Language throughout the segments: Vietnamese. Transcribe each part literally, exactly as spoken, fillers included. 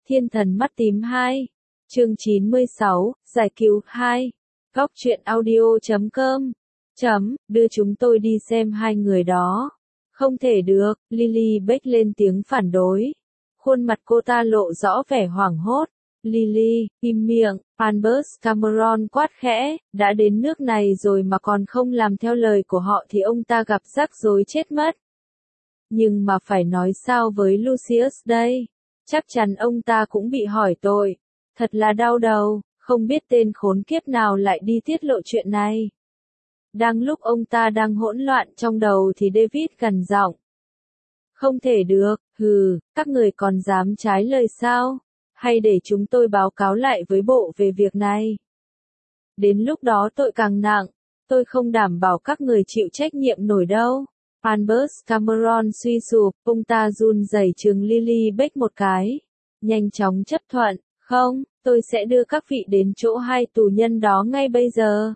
Thiên thần mắt tím hai. Chương chín mươi sáu, giải cứu hai. Góc truyện audio chấm com. Chấm, đưa chúng tôi đi xem hai người đó. Không thể được, Lily Beck lên tiếng phản đối. Khuôn mặt cô ta lộ rõ vẻ hoảng hốt. Lily, im miệng, Albus Cameron quát khẽ, đã đến nước này rồi mà còn không làm theo lời của họ thì ông ta gặp rắc rối chết mất. Nhưng mà phải nói sao với Lucius đây? Chắc chắn ông ta cũng bị hỏi tội. Thật là đau đầu, không biết tên khốn kiếp nào lại đi tiết lộ chuyện này. Đang lúc ông ta đang hỗn loạn trong đầu thì David gằn giọng. Không thể được, hừ, các người còn dám trái lời sao? Hay để chúng tôi báo cáo lại với bộ về việc này? Đến lúc đó tội càng nặng, tôi không đảm bảo các người chịu trách nhiệm nổi đâu. Albus Cameron suy sụp, ông ta run rẩy trừng Lily Beck một cái. Nhanh chóng chấp thuận, không, tôi sẽ đưa các vị đến chỗ hai tù nhân đó ngay bây giờ.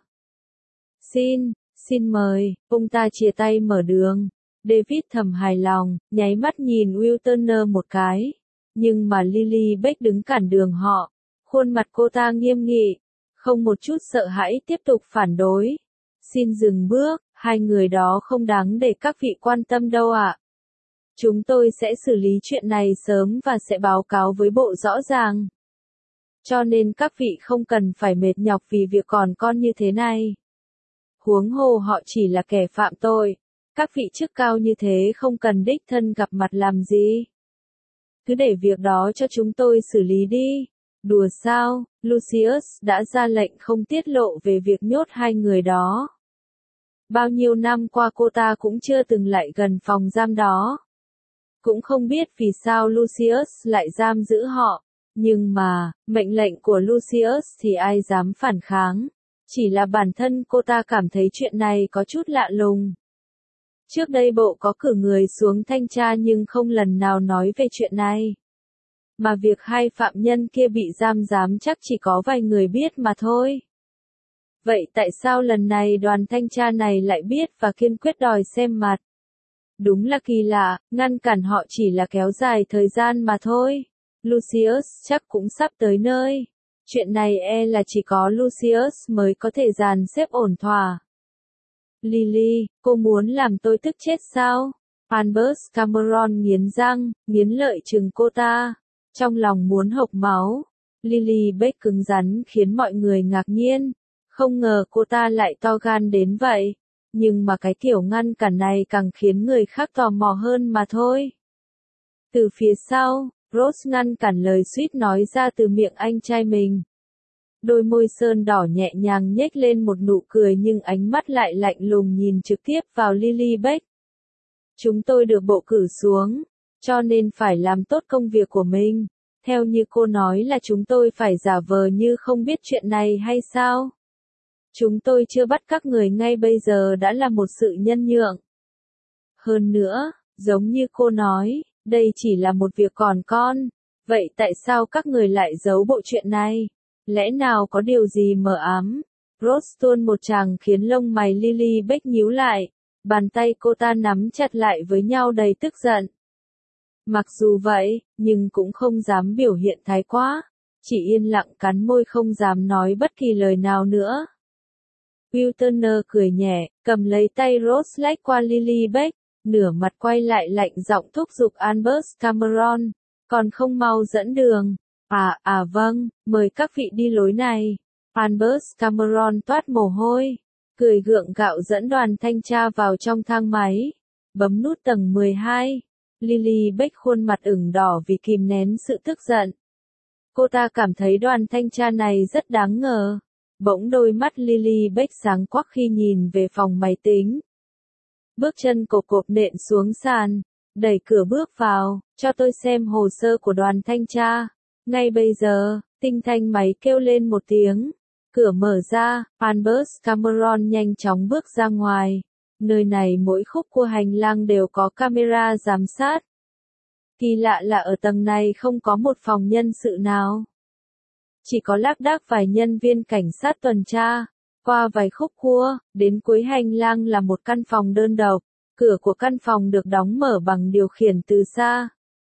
Xin, xin mời, ông ta chia tay mở đường. David thầm hài lòng, nháy mắt nhìn Will Turner một cái. Nhưng mà Lily Beck đứng cản đường họ. Khuôn mặt cô ta nghiêm nghị, không một chút sợ hãi tiếp tục phản đối. Xin dừng bước, hai người đó không đáng để các vị quan tâm đâu ạ. Chúng tôi sẽ xử lý chuyện này sớm và sẽ báo cáo với bộ rõ ràng. Cho nên các vị không cần phải mệt nhọc vì việc còn con như thế này. Huống hồ họ chỉ là kẻ phạm tội. Các vị chức cao như thế không cần đích thân gặp mặt làm gì. Cứ để việc đó cho chúng tôi xử lý đi. Đùa sao, Lucius đã ra lệnh không tiết lộ về việc nhốt hai người đó. Bao nhiêu năm qua cô ta cũng chưa từng lại gần phòng giam đó. Cũng không biết vì sao Lucius lại giam giữ họ. Nhưng mà, mệnh lệnh của Lucius thì ai dám phản kháng. Chỉ là bản thân cô ta cảm thấy chuyện này có chút lạ lùng. Trước đây bộ có cử người xuống thanh tra nhưng không lần nào nói về chuyện này. Mà việc hai phạm nhân kia bị giam giám chắc chỉ có vài người biết mà thôi. Vậy tại sao lần này đoàn thanh tra này lại biết và kiên quyết đòi xem mặt? Đúng là kỳ lạ, ngăn cản họ chỉ là kéo dài thời gian mà thôi. Lucius chắc cũng sắp tới nơi. Chuyện này e là chỉ có Lucius mới có thể dàn xếp ổn thỏa. Lily, cô muốn làm tôi tức chết sao? Albus Cameron nghiến răng, nghiến lợi trừng cô ta. Trong lòng muốn hộc máu. Lily Beck cứng rắn khiến mọi người ngạc nhiên. Không ngờ cô ta lại to gan đến vậy. Nhưng mà cái kiểu ngăn cản này càng khiến người khác tò mò hơn mà thôi. Từ phía sau, Rose ngăn cản lời suýt nói ra từ miệng anh trai mình. Đôi môi sơn đỏ nhẹ nhàng nhếch lên một nụ cười nhưng ánh mắt lại lạnh lùng nhìn trực tiếp vào Lily Beck. Chúng tôi được bộ cử xuống, cho nên phải làm tốt công việc của mình. Theo như cô nói là chúng tôi phải giả vờ như không biết chuyện này hay sao? Chúng tôi chưa bắt các người ngay bây giờ đã là một sự nhân nhượng. Hơn nữa, giống như cô nói, đây chỉ là một việc còn con. Vậy tại sao các người lại giấu bộ chuyện này? Lẽ nào có điều gì mờ ám? Rose tuôn một tràng khiến lông mày Lily Beck nhíu lại. Bàn tay cô ta nắm chặt lại với nhau đầy tức giận. Mặc dù vậy, nhưng cũng không dám biểu hiện thái quá. Chỉ yên lặng cắn môi không dám nói bất kỳ lời nào nữa. Will Turner cười nhẹ, cầm lấy tay Rose lách qua Lily Beck, nửa mặt quay lại lạnh giọng thúc giục Albus Cameron. Còn không mau dẫn đường. À, à vâng, mời các vị đi lối này. Albus Cameron toát mồ hôi, cười gượng gạo dẫn đoàn thanh tra vào trong thang máy. Bấm nút tầng mười hai. Lily Beck khuôn mặt ửng đỏ vì kìm nén sự tức giận. Cô ta cảm thấy đoàn thanh tra này rất đáng ngờ. Bỗng đôi mắt Lily Beck sáng quắc khi nhìn về phòng máy tính. Bước chân cộp cộp nện xuống sàn, đẩy cửa bước vào, cho tôi xem hồ sơ của đoàn thanh tra. Ngay bây giờ, tinh thanh máy kêu lên một tiếng. Cửa mở ra, Albus Cameron nhanh chóng bước ra ngoài. Nơi này mỗi khúc của hành lang đều có camera giám sát. Kỳ lạ là ở tầng này không có một phòng nhân sự nào. Chỉ có lác đác vài nhân viên cảnh sát tuần tra. Qua vài khúc cua, đến cuối hành lang là một căn phòng đơn độc. Cửa của căn phòng được đóng mở bằng điều khiển từ xa.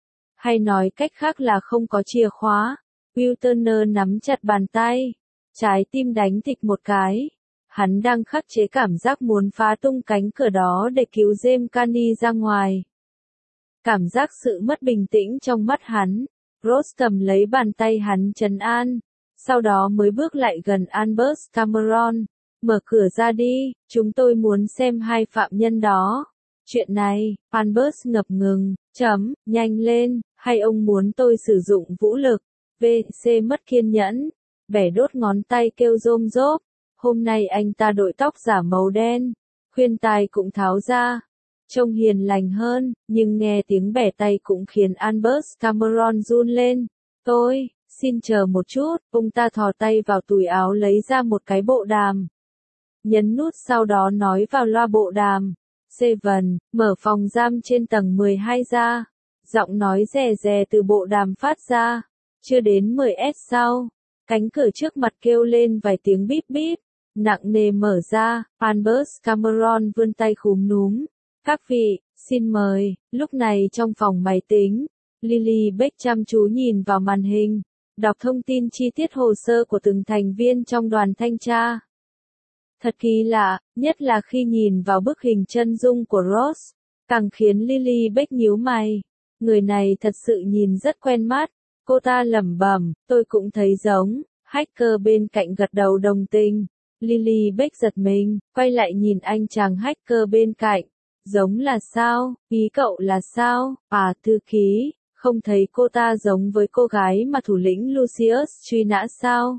hay nói cách khác là không có chìa khóa. Will Turner nắm chặt bàn tay, trái tim đánh thịch một cái. Hắn đang khắc chế cảm giác muốn phá tung cánh cửa đó để cứu James Carney ra ngoài. Cảm giác sự mất bình tĩnh trong mắt hắn. Ross cầm lấy bàn tay hắn trấn an, sau đó mới bước lại gần Albert Cameron. Mở cửa ra đi, chúng tôi muốn xem hai phạm nhân đó. Chuyện này, Albert ngập ngừng, chấm, nhanh lên, hay ông muốn tôi sử dụng vũ lực? vê xê mất kiên nhẫn, bẻ đốt ngón tay kêu rôm rốp. Hôm nay anh ta đội tóc giả màu đen, khuyên tai cũng tháo ra, trông hiền lành hơn, nhưng nghe tiếng bẻ tay cũng khiến Albert Cameron run lên. Tôi, xin chờ một chút, ông ta thò tay vào túi áo lấy ra một cái bộ đàm. Nhấn nút sau đó nói vào loa bộ đàm. Seven, mở phòng giam trên tầng mười hai ra. Giọng nói rè rè từ bộ đàm phát ra. Chưa đến mười mét sau, cánh cửa trước mặt kêu lên vài tiếng bíp bíp, nặng nề mở ra. Albert Cameron vươn tay khúm núm. Các vị, xin mời. Lúc này trong phòng máy tính, Lily Beck chăm chú nhìn vào màn hình, đọc thông tin chi tiết hồ sơ của từng thành viên trong đoàn thanh tra. Thật kỳ lạ, nhất là khi nhìn vào bức hình chân dung của Ross, càng khiến Lily Beck nhíu mày. Người này thật sự nhìn rất quen mắt. Cô ta lẩm bẩm, tôi cũng thấy giống. Hacker bên cạnh gật đầu đồng tình. Lily Beck giật mình, quay lại nhìn anh chàng hacker bên cạnh. Giống là sao? Ý cậu là sao? À, thư ký, không thấy cô ta giống với cô gái mà thủ lĩnh Lucius truy nã sao?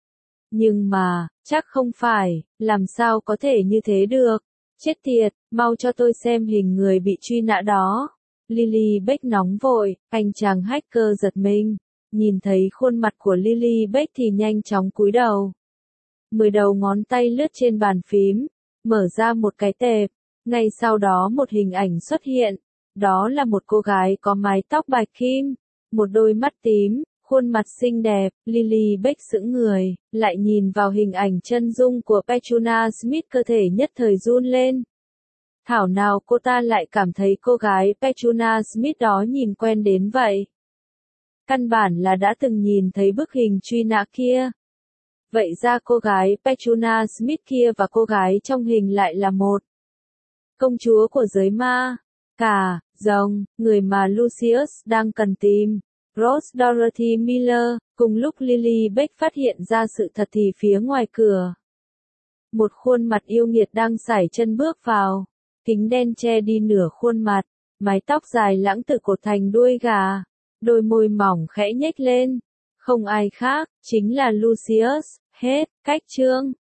Nhưng mà, chắc không phải, làm sao có thể như thế được? Chết tiệt, mau cho tôi xem hình người bị truy nã đó. Lily Beck nóng vội, anh chàng hacker giật mình, nhìn thấy khuôn mặt của Lily Beck thì nhanh chóng cúi đầu. Mười đầu ngón tay lướt trên bàn phím, mở ra một cái tệp, ngay sau đó một hình ảnh xuất hiện, đó là một cô gái có mái tóc bạch kim, một đôi mắt tím, khuôn mặt xinh đẹp. Lily Beck sững người, lại nhìn vào hình ảnh chân dung của Petruna Smith, cơ thể nhất thời run lên. Thảo nào cô ta lại cảm thấy cô gái Petruna Smith đó nhìn quen đến vậy. Căn bản là đã từng nhìn thấy bức hình truy nã kia. Vậy ra cô gái Petruna Smith kia và cô gái trong hình lại là một công chúa của giới ma. Cả, rồng, người mà Lucius đang cần tìm. Ross Dorothy Miller, cùng lúc Lily Beck phát hiện ra sự thật thì phía ngoài cửa, một khuôn mặt yêu nghiệt đang sải chân bước vào. Kính đen che đi nửa khuôn mặt, mái tóc dài lãng tự cột thành đuôi gà, đôi môi mỏng khẽ nhếch lên. Không ai khác, chính là Lucius. Hết, cách chương.